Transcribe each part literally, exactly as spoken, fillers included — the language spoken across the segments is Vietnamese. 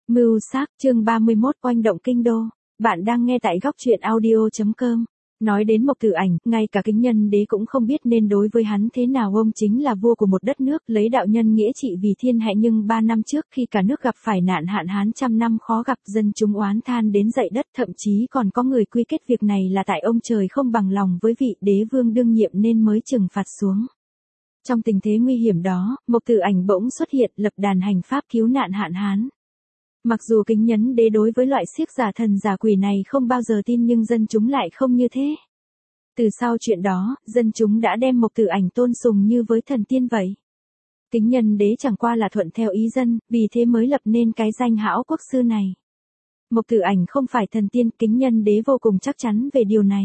Mưu sát, chương ba mươi mốt, oanh động kinh đô. Bạn đang nghe tại góc truyện audio.com. Nói đến Mộc Tử Ảnh, ngay cả Kính Nhân Đế cũng không biết nên đối với hắn thế nào. Ông chính là vua của một đất nước, lấy đạo nhân nghĩa trị vì thiên hạ, nhưng ba năm trước khi cả nước gặp phải nạn hạn hán trăm năm khó gặp, dân chúng oán than đến dậy đất, thậm chí còn có người quy kết việc này là tại ông trời không bằng lòng với vị đế vương đương nhiệm nên mới trừng phạt xuống. Trong tình thế nguy hiểm đó, Mộc Tử Ảnh bỗng xuất hiện, lập đàn hành pháp cứu nạn hạn hán. Mặc dù Kính Nhân Đế đối với loại xiếc giả thần giả quỷ này không bao giờ tin, nhưng dân chúng lại không như thế. Từ sau chuyện đó, dân chúng đã đem Mộc Tử Ảnh tôn sùng như với thần tiên vậy. Kính Nhân Đế chẳng qua là thuận theo ý dân, vì thế mới lập nên cái danh hão quốc sư này. Mộc Tử Ảnh không phải thần tiên, Kính Nhân Đế vô cùng chắc chắn về điều này.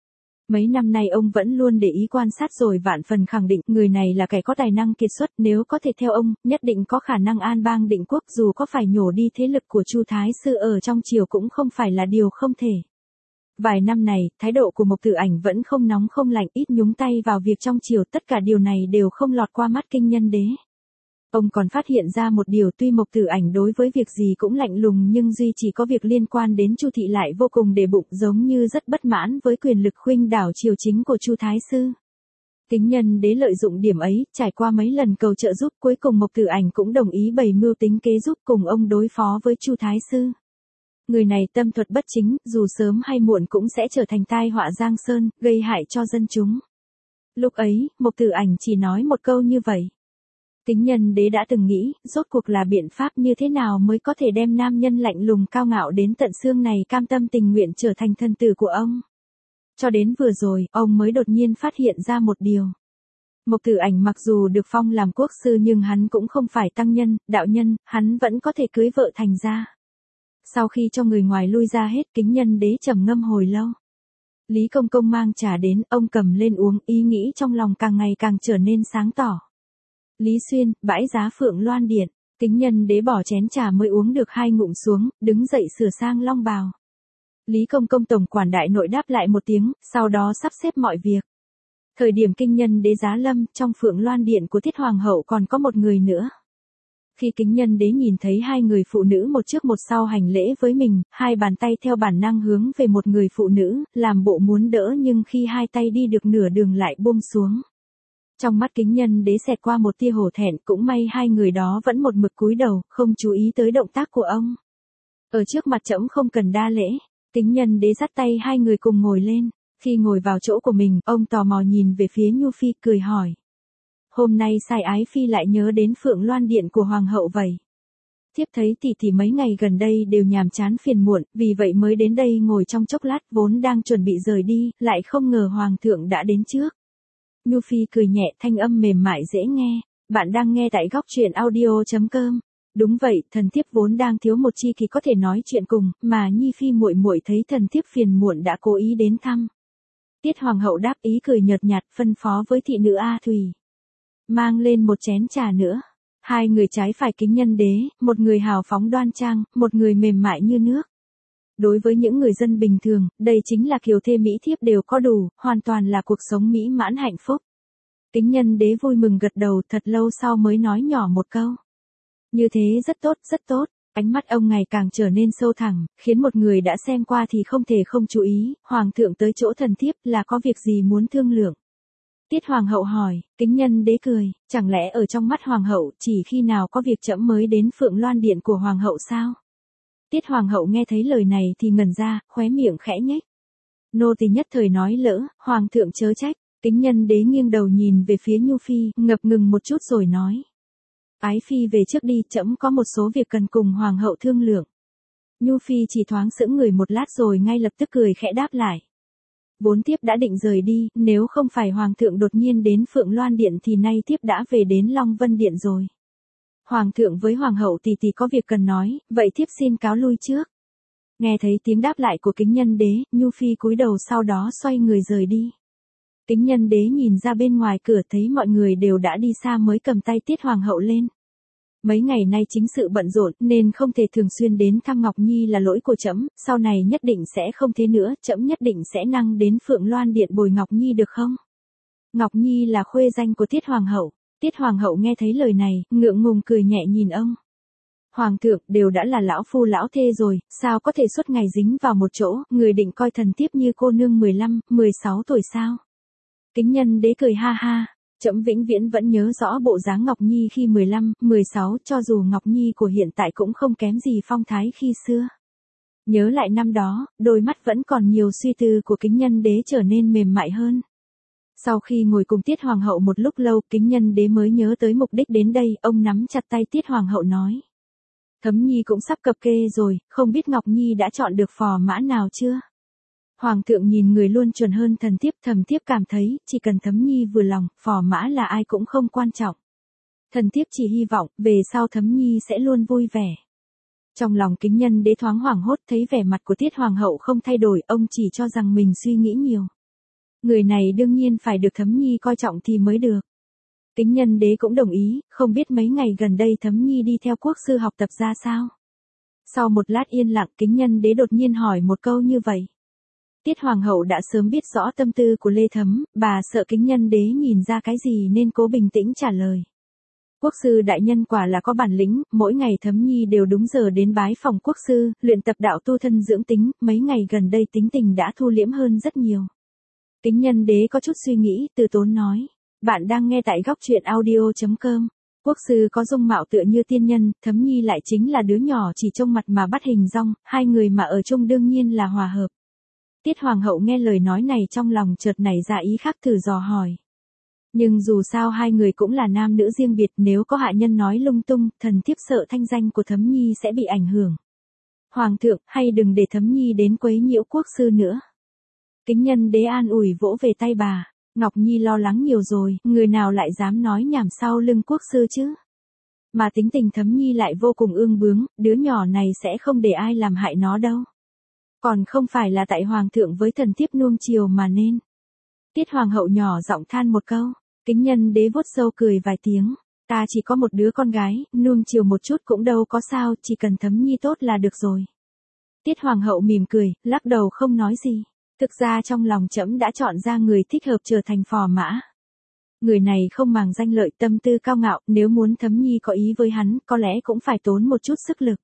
Mấy năm nay ông vẫn luôn để ý quan sát rồi vạn phần khẳng định người này là kẻ có tài năng kiệt xuất, nếu có thể theo ông, nhất định có khả năng an bang định quốc, dù có phải nhổ đi thế lực của Chu Thái Sư ở trong triều cũng không phải là điều không thể. Vài năm này, thái độ của Mộc Tử Ảnh vẫn không nóng không lạnh, ít nhúng tay vào việc trong triều, tất cả điều này đều không lọt qua mắt Kính Nhân Đế. Ông còn phát hiện ra một điều, tuy Mộc Tử Ảnh đối với việc gì cũng lạnh lùng, nhưng duy chỉ có việc liên quan đến Chu thị lại vô cùng để bụng, giống như rất bất mãn với quyền lực khuynh đảo triều chính của Chu Thái Sư. Kính Nhân Đế lợi dụng điểm ấy, trải qua mấy lần cầu trợ giúp, cuối cùng Mộc Tử Ảnh cũng đồng ý bày mưu tính kế giúp cùng ông đối phó với Chu Thái Sư. Người này tâm thuật bất chính, dù sớm hay muộn cũng sẽ trở thành tai họa giang sơn, gây hại cho dân chúng. Lúc ấy, Mộc Tử Ảnh chỉ nói một câu như vậy. Kính Nhân Đế đã từng nghĩ, rốt cuộc là biện pháp như thế nào mới có thể đem nam nhân lạnh lùng cao ngạo đến tận xương này cam tâm tình nguyện trở thành thân tử của ông. Cho đến vừa rồi, ông mới đột nhiên phát hiện ra một điều. Mộc Tử Ảnh mặc dù được phong làm quốc sư nhưng hắn cũng không phải tăng nhân, đạo nhân, hắn vẫn có thể cưới vợ thành gia. Sau khi cho người ngoài lui ra hết, Kính Nhân Đế trầm ngâm hồi lâu. Lý Công Công mang trà đến, ông cầm lên uống, ý nghĩ trong lòng càng ngày càng trở nên sáng tỏ. Lý Xuyên, bãi giá Phượng Loan Điện. Kính Nhân Đế bỏ chén trà mới uống được hai ngụm xuống, đứng dậy sửa sang long bào. Lý Công Công tổng quản đại nội đáp lại một tiếng, sau đó sắp xếp mọi việc. Thời điểm Kính Nhân Đế giá lâm, trong Phượng Loan Điện của Thiết Hoàng hậu còn có một người nữa. Khi Kính Nhân Đế nhìn thấy hai người phụ nữ một trước một sau hành lễ với mình, hai bàn tay theo bản năng hướng về một người phụ nữ, làm bộ muốn đỡ, nhưng khi hai tay đi được nửa đường lại buông xuống. Trong mắt Kính Nhân Đế xẹt qua một tia hổ thẹn, cũng may hai người đó vẫn một mực cúi đầu, không chú ý tới động tác của ông. Ở trước mặt trẫm không cần đa lễ. Kính Nhân Đế dắt tay hai người cùng ngồi lên. Khi ngồi vào chỗ của mình, ông tò mò nhìn về phía Nhu Phi, cười hỏi. Hôm nay sai ái Phi lại nhớ đến Phượng Loan Điện của Hoàng hậu vậy? Thiếp thấy tỷ tỷ mấy ngày gần đây đều nhàm chán phiền muộn, vì vậy mới đến đây ngồi trong chốc lát, vốn đang chuẩn bị rời đi, lại không ngờ Hoàng thượng đã đến trước. Nhu Phi cười nhẹ, thanh âm mềm mại dễ nghe. Bạn đang nghe tại góc truyện audio.com. Đúng vậy, thần thiếp vốn đang thiếu một chi kỳ có thể nói chuyện cùng, mà Nhi Phi muội muội thấy thần thiếp phiền muộn đã cố ý đến thăm. Tiết Hoàng hậu đáp, ý cười nhợt nhạt, phân phó với thị nữ A Thùy. Mang lên một chén trà nữa. Hai người trái phải Kính Nhân Đế, một người hào phóng đoan trang, một người mềm mại như nước. Đối với những người dân bình thường, đây chính là kiều thê mỹ thiếp đều có đủ, hoàn toàn là cuộc sống mỹ mãn hạnh phúc. Kính Nhân Đế vui mừng gật đầu, thật lâu sau mới nói nhỏ một câu. Như thế rất tốt, rất tốt. Ánh mắt ông ngày càng trở nên sâu thẳm, khiến một người đã xem qua thì không thể không chú ý. Hoàng thượng tới chỗ thần thiếp là có việc gì muốn thương lượng? Tiết Hoàng hậu hỏi. Kính Nhân Đế cười, chẳng lẽ ở trong mắt Hoàng hậu chỉ khi nào có việc trẫm mới đến Phượng Loan Điện của Hoàng hậu sao? Tiết Hoàng hậu nghe thấy lời này thì ngẩn ra, khóe miệng khẽ nhếch. Nô tỳ nhất thời nói lỡ, Hoàng thượng chớ trách. Kính Nhân Đế nghiêng đầu nhìn về phía Nhu Phi, ngập ngừng một chút rồi nói. Ái Phi về trước đi, trẫm có một số việc cần cùng Hoàng hậu thương lượng. Nhu Phi chỉ thoáng sững người một lát rồi ngay lập tức cười khẽ đáp lại. Vốn thiếp đã định rời đi, nếu không phải Hoàng thượng đột nhiên đến Phượng Loan Điện thì nay thiếp đã về đến Long Vân Điện rồi. Hoàng thượng với Hoàng hậu tỷ tỷ có việc cần nói, vậy thiếp xin cáo lui trước. Nghe thấy tiếng đáp lại của Kính Nhân Đế, Nhu Phi cúi đầu sau đó xoay người rời đi. Kính Nhân Đế nhìn ra bên ngoài cửa thấy mọi người đều đã đi xa mới cầm tay Tiết Hoàng hậu lên. Mấy ngày nay chính sự bận rộn nên không thể thường xuyên đến thăm Ngọc Nhi là lỗi của trẫm, sau này nhất định sẽ không thế nữa, trẫm nhất định sẽ năng đến Phượng Loan Điện bồi Ngọc Nhi được không? Ngọc Nhi là khuê danh của Tiết Hoàng hậu. Tiết Hoàng hậu nghe thấy lời này, ngượng ngùng cười nhẹ nhìn ông. Hoàng thượng, đều đã là lão phu lão thê rồi, sao có thể suốt ngày dính vào một chỗ, người định coi thần thiếp như cô nương mười lăm, mười sáu tuổi sao? Kính nhân đế cười ha ha, trẫm vĩnh viễn vẫn nhớ rõ bộ dáng Ngọc Nhi khi mười lăm, mười sáu, cho dù Ngọc Nhi của hiện tại cũng không kém gì phong thái khi xưa. Nhớ lại năm đó, đôi mắt vẫn còn nhiều suy tư của kính nhân đế trở nên mềm mại hơn. Sau khi ngồi cùng Tiết Hoàng hậu một lúc lâu, kính nhân đế mới nhớ tới mục đích đến đây, ông nắm chặt tay Tiết Hoàng hậu nói. Thấm Nhi cũng sắp cập kê rồi, không biết Ngọc Nhi đã chọn được phò mã nào chưa? Hoàng thượng nhìn người luôn chuẩn hơn thần thiếp, thần thiếp cảm thấy, chỉ cần Thấm Nhi vừa lòng, phò mã là ai cũng không quan trọng. Thần thiếp chỉ hy vọng, về sau Thấm Nhi sẽ luôn vui vẻ. Trong lòng kính nhân đế thoáng hoảng hốt, thấy vẻ mặt của Tiết Hoàng hậu không thay đổi, ông chỉ cho rằng mình suy nghĩ nhiều. Người này đương nhiên phải được Thấm Nhi coi trọng thì mới được. Kính nhân đế cũng đồng ý, không biết mấy ngày gần đây Thấm Nhi đi theo quốc sư học tập ra sao. Sau một lát yên lặng, kính nhân đế đột nhiên hỏi một câu như vậy. Tiết Hoàng hậu đã sớm biết rõ tâm tư của Lê Thấm, bà sợ kính nhân đế nhìn ra cái gì nên cố bình tĩnh trả lời. Quốc sư đại nhân quả là có bản lĩnh, mỗi ngày Thấm Nhi đều đúng giờ đến bái phòng quốc sư, luyện tập đạo tu thân dưỡng tính, mấy ngày gần đây tính tình đã thu liễm hơn rất nhiều. Kính nhân đế có chút suy nghĩ, từ tốn nói. Bạn đang nghe tại góc truyện audio chấm com. Quốc sư có dung mạo tựa như tiên nhân, Thấm Nhi lại chính là đứa nhỏ chỉ trông mặt mà bắt hình dong, hai người mà ở chung đương nhiên là hòa hợp. Tiết Hoàng hậu nghe lời nói này trong lòng chợt nảy ra ý khác, thử dò hỏi. Nhưng dù sao hai người cũng là nam nữ riêng biệt, nếu có hạ nhân nói lung tung, thần thiếp sợ thanh danh của Thấm Nhi sẽ bị ảnh hưởng. Hoàng thượng, hay đừng để Thấm Nhi đến quấy nhiễu quốc sư nữa. Kính nhân đế an ủi vỗ về tay bà. Ngọc Nhi lo lắng nhiều rồi, người nào lại dám nói nhảm sau lưng quốc sư chứ? Mà tính tình Thấm Nhi lại vô cùng ương bướng, đứa nhỏ này sẽ không để ai làm hại nó đâu. Còn không phải là tại Hoàng thượng với thần thiếp nuông chiều mà nên. Tiết Hoàng hậu nhỏ giọng than một câu, kính nhân đế vuốt râu cười vài tiếng. Ta chỉ có một đứa con gái, nuông chiều một chút cũng đâu có sao, chỉ cần Thấm Nhi tốt là được rồi. Tiết Hoàng hậu mỉm cười, lắc đầu không nói gì. Thực ra trong lòng trẫm đã chọn ra người thích hợp trở thành phò mã. Người này không màng danh lợi, tâm tư cao ngạo, nếu muốn Thấm Nhi có ý với hắn, có lẽ cũng phải tốn một chút sức lực.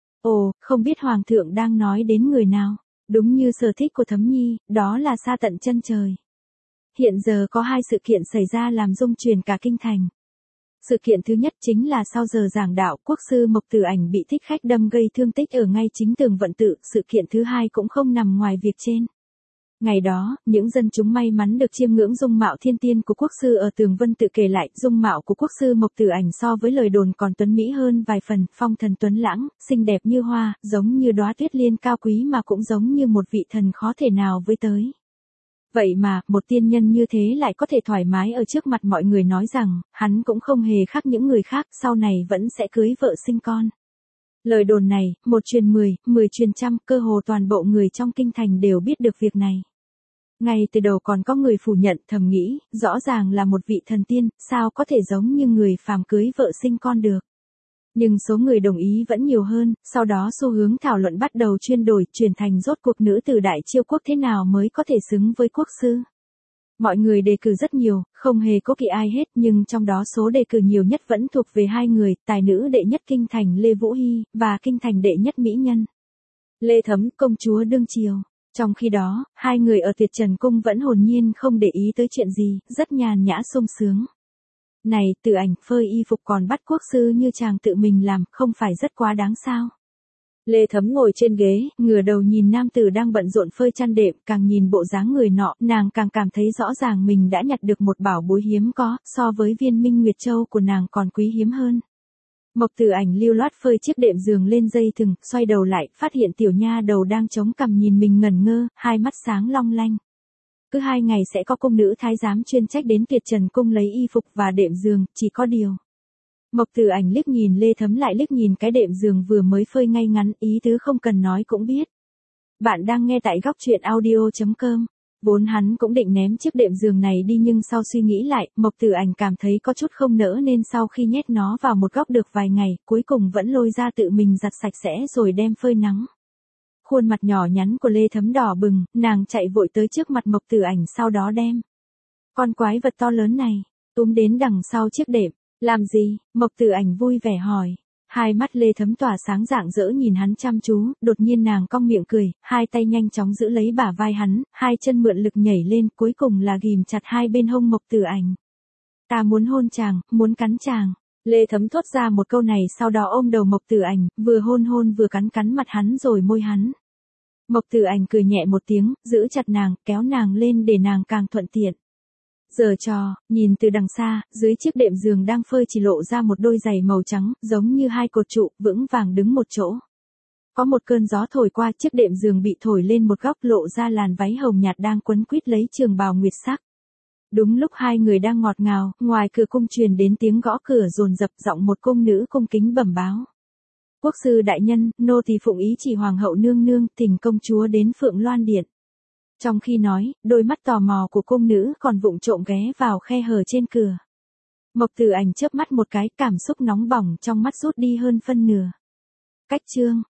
Ồ, không biết Hoàng thượng đang nói đến người nào? Đúng như sở thích của Thấm Nhi, đó là xa tận chân trời. Hiện giờ có hai sự kiện xảy ra làm rung chuyển cả kinh thành. Sự kiện thứ nhất chính là sau giờ giảng đạo, quốc sư Mộc Tử Ảnh bị thích khách đâm gây thương tích ở ngay chính tường vận tự. Sự kiện thứ hai cũng không nằm ngoài việc trên. Ngày đó, những dân chúng may mắn được chiêm ngưỡng dung mạo thiên tiên của quốc sư ở tường vân tự kể lại, dung mạo của quốc sư Mộc Tử Ảnh so với lời đồn còn tuấn mỹ hơn vài phần, phong thần tuấn lãng, xinh đẹp như hoa, giống như đóa tuyết liên cao quý mà cũng giống như một vị thần khó thể nào với tới. Vậy mà, một tiên nhân như thế lại có thể thoải mái ở trước mặt mọi người nói rằng, hắn cũng không hề khác những người khác, sau này vẫn sẽ cưới vợ sinh con. Lời đồn này, một truyền mười, mười truyền trăm, cơ hồ toàn bộ người trong kinh thành đều biết được việc này. Ngay từ đầu còn có người phủ nhận, thầm nghĩ, rõ ràng là một vị thần tiên, sao có thể giống như người phàm cưới vợ sinh con được. Nhưng số người đồng ý vẫn nhiều hơn, sau đó xu hướng thảo luận bắt đầu chuyên đổi, chuyển thành rốt cuộc nữ tử Đại Chiêu quốc thế nào mới có thể xứng với quốc sư. Mọi người đề cử rất nhiều, không hề cố kỵ ai hết, nhưng trong đó số đề cử nhiều nhất vẫn thuộc về hai người, tài nữ đệ nhất kinh thành Lê Vũ Hy, và kinh thành đệ nhất mỹ nhân Lê Thấm, công chúa đương triều. Trong khi đó, hai người ở Tuyệt Trần Cung vẫn hồn nhiên không để ý tới chuyện gì, rất nhàn nhã sung sướng. Này, Tử Ảnh, phơi y phục còn bắt quốc sư như chàng tự mình làm, không phải rất quá đáng sao? Lê Thấm ngồi trên ghế, ngửa đầu nhìn nam tử đang bận rộn phơi chăn đệm, càng nhìn bộ dáng người nọ, nàng càng cảm thấy rõ ràng mình đã nhặt được một bảo bối hiếm có, so với viên Minh Nguyệt Châu của nàng còn quý hiếm hơn. Mộc Tử Ảnh lưu loát phơi chiếc đệm giường lên dây thừng, xoay đầu lại, phát hiện tiểu nha đầu đang chống cằm nhìn mình ngẩn ngơ, hai mắt sáng long lanh. Cứ hai ngày sẽ có cung nữ thái giám chuyên trách đến Tuyệt Trần Cung lấy y phục và đệm giường, chỉ có điều. Mộc Tử Ảnh liếc nhìn Lê Thấm lại liếc nhìn cái đệm giường vừa mới phơi ngay ngắn, ý tứ không cần nói cũng biết. Bạn đang nghe tại góc truyện audio chấm com. Vốn hắn cũng định ném chiếc đệm giường này đi nhưng sau suy nghĩ lại, Mộc Tử Ảnh cảm thấy có chút không nỡ nên sau khi nhét nó vào một góc được vài ngày, cuối cùng vẫn lôi ra tự mình giặt sạch sẽ rồi đem phơi nắng. Khuôn mặt nhỏ nhắn của Lê Thấm đỏ bừng, nàng chạy vội tới trước mặt Mộc Tử Ảnh sau đó đem con quái vật to lớn này túm đến đằng sau chiếc đệm. Làm gì? Mộc Tử Ảnh vui vẻ hỏi. Hai mắt Lê Thấm tỏa sáng rạng rỡ nhìn hắn chăm chú, đột nhiên nàng cong miệng cười, hai tay nhanh chóng giữ lấy bả vai hắn, hai chân mượn lực nhảy lên, cuối cùng là ghìm chặt hai bên hông Mộc Tử Ảnh. Ta muốn hôn chàng, muốn cắn chàng. Lê Thấm thốt ra một câu này sau đó ôm đầu Mộc Tử Ảnh, vừa hôn hôn vừa cắn cắn mặt hắn rồi môi hắn. Mộc Tử Ảnh cười nhẹ một tiếng, giữ chặt nàng, kéo nàng lên để nàng càng thuận tiện. Giờ trò, nhìn từ đằng xa, dưới chiếc đệm giường đang phơi chỉ lộ ra một đôi giày màu trắng, giống như hai cột trụ, vững vàng đứng một chỗ. Có một cơn gió thổi qua, chiếc đệm giường bị thổi lên một góc, lộ ra làn váy hồng nhạt đang quấn quýt lấy trường bào nguyệt sắc. Đúng lúc hai người đang ngọt ngào, ngoài cửa cung truyền đến tiếng gõ cửa dồn dập, giọng một cung nữ cung kính bẩm báo. Quốc sư đại nhân, nô tỳ phụng ý chỉ hoàng hậu nương nương, thỉnh công chúa đến Phượng Loan Điện. Trong khi nói, đôi mắt tò mò của cung nữ còn vụng trộm ghé vào khe hở trên cửa. Mộc Tử Ảnh chớp mắt một cái, cảm xúc nóng bỏng trong mắt rút đi hơn phân nửa. Cách chương